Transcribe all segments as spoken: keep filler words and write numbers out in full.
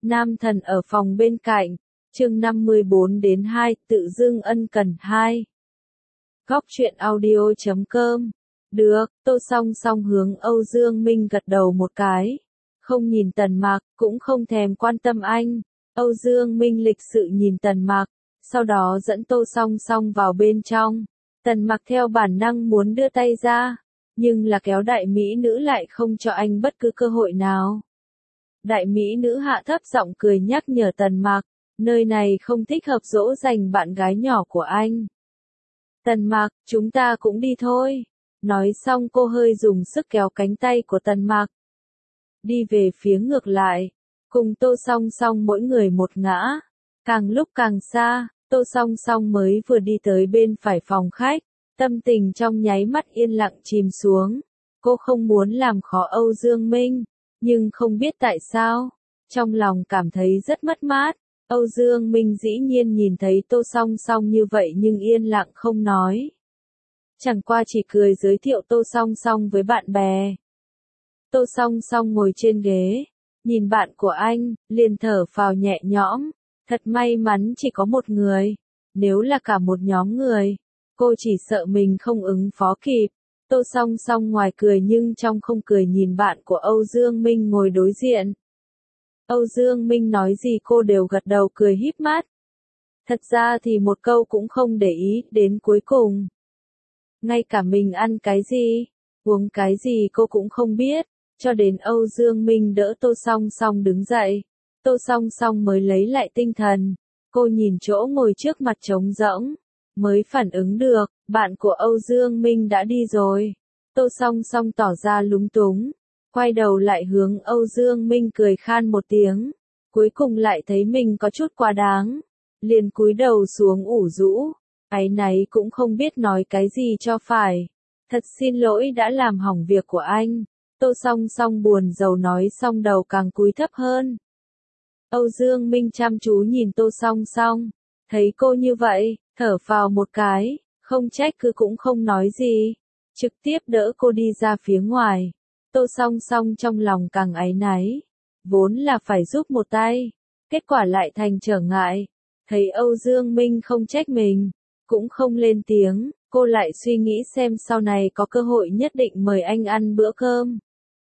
Nam thần ở phòng bên cạnh, chương năm mươi bốn đến hai, tự dưng ân cần hai. Góc truyện audio chấm com. Được, Tô Song Song hướng Âu Dương Minh gật đầu một cái. Không nhìn Tần Mạc, cũng không thèm quan tâm anh. Âu Dương Minh lịch sự nhìn Tần Mạc, sau đó dẫn Tô Song Song vào bên trong. Tần Mạc theo bản năng muốn đưa tay ra, nhưng là kéo đại mỹ nữ lại không cho anh bất cứ cơ hội nào. Đại mỹ nữ hạ thấp giọng cười nhắc nhở Tần Mạc, nơi này không thích hợp dỗ dành bạn gái nhỏ của anh. Tần Mạc, chúng ta cũng đi thôi. Nói xong cô hơi dùng sức kéo cánh tay của Tần Mạc. Đi về phía ngược lại, cùng Tô Song Song mỗi người một ngã. Càng lúc càng xa, Tô Song Song mới vừa đi tới bên phải phòng khách, tâm tình trong nháy mắt yên lặng chìm xuống. Cô không muốn làm khó Âu Dương Minh, nhưng không biết tại sao, trong lòng cảm thấy rất mất mát. Âu Dương Minh dĩ nhiên nhìn thấy Tô Song Song như vậy nhưng yên lặng không nói. Chẳng qua chỉ cười giới thiệu Tô Song Song với bạn bè. Tô Song Song ngồi trên ghế, nhìn bạn của anh, liền thở phào nhẹ nhõm. Thật may mắn chỉ có một người, nếu là cả một nhóm người, cô chỉ sợ mình không ứng phó kịp. Tô Song Song ngoài cười nhưng trong không cười nhìn bạn của Âu Dương Minh ngồi đối diện. Âu Dương Minh nói gì cô đều gật đầu cười híp mắt. Thật ra thì một câu cũng không để ý, đến cuối cùng. Ngay cả mình ăn cái gì, uống cái gì cô cũng không biết, cho đến Âu Dương Minh đỡ Tô Song Song đứng dậy. Tô Song Song mới lấy lại tinh thần, cô nhìn chỗ ngồi trước mặt trống rỗng, mới phản ứng được, bạn của Âu Dương Minh đã đi rồi. Tô Song Song tỏ ra lúng túng, quay đầu lại hướng Âu Dương Minh cười khan một tiếng, cuối cùng lại thấy mình có chút quá đáng, liền cúi đầu xuống ủ rũ, áy náy cũng không biết nói cái gì cho phải. Thật xin lỗi đã làm hỏng việc của anh. Tô Song Song buồn rầu nói xong đầu càng cúi thấp hơn. Âu Dương Minh chăm chú nhìn Tô Song Song, thấy cô như vậy, thở phào một cái, không trách cứ cũng không nói gì, trực tiếp đỡ cô đi ra phía ngoài. Tô Song Song trong lòng càng áy náy, vốn là phải giúp một tay, kết quả lại thành trở ngại. Thấy Âu Dương Minh không trách mình, cũng không lên tiếng, cô lại suy nghĩ xem sau này có cơ hội nhất định mời anh ăn bữa cơm.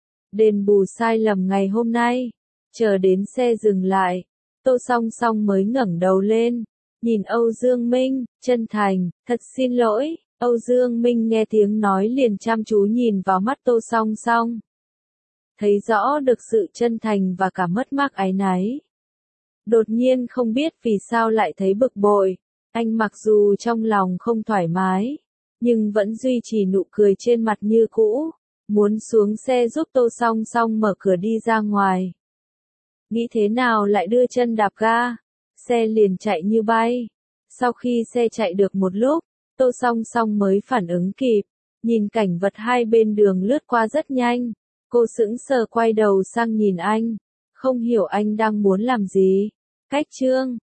Đền bù sai lầm ngày hôm nay. Chờ đến xe dừng lại, Tô Song Song mới ngẩng đầu lên, nhìn Âu Dương Minh, chân thành, thật xin lỗi. Âu Dương Minh nghe tiếng nói liền chăm chú nhìn vào mắt Tô Song Song. Thấy rõ được sự chân thành và cả mất mát áy náy. Đột nhiên không biết vì sao lại thấy bực bội, anh mặc dù trong lòng không thoải mái, nhưng vẫn duy trì nụ cười trên mặt như cũ, muốn xuống xe giúp Tô Song Song mở cửa đi ra ngoài. Nghĩ thế nào lại đưa chân đạp ga, xe liền chạy như bay. Sau khi xe chạy được một lúc, Tô Song Song mới phản ứng kịp, nhìn cảnh vật hai bên đường lướt qua rất nhanh. Cô sững sờ quay đầu sang nhìn anh, không hiểu anh đang muốn làm gì. Cách chương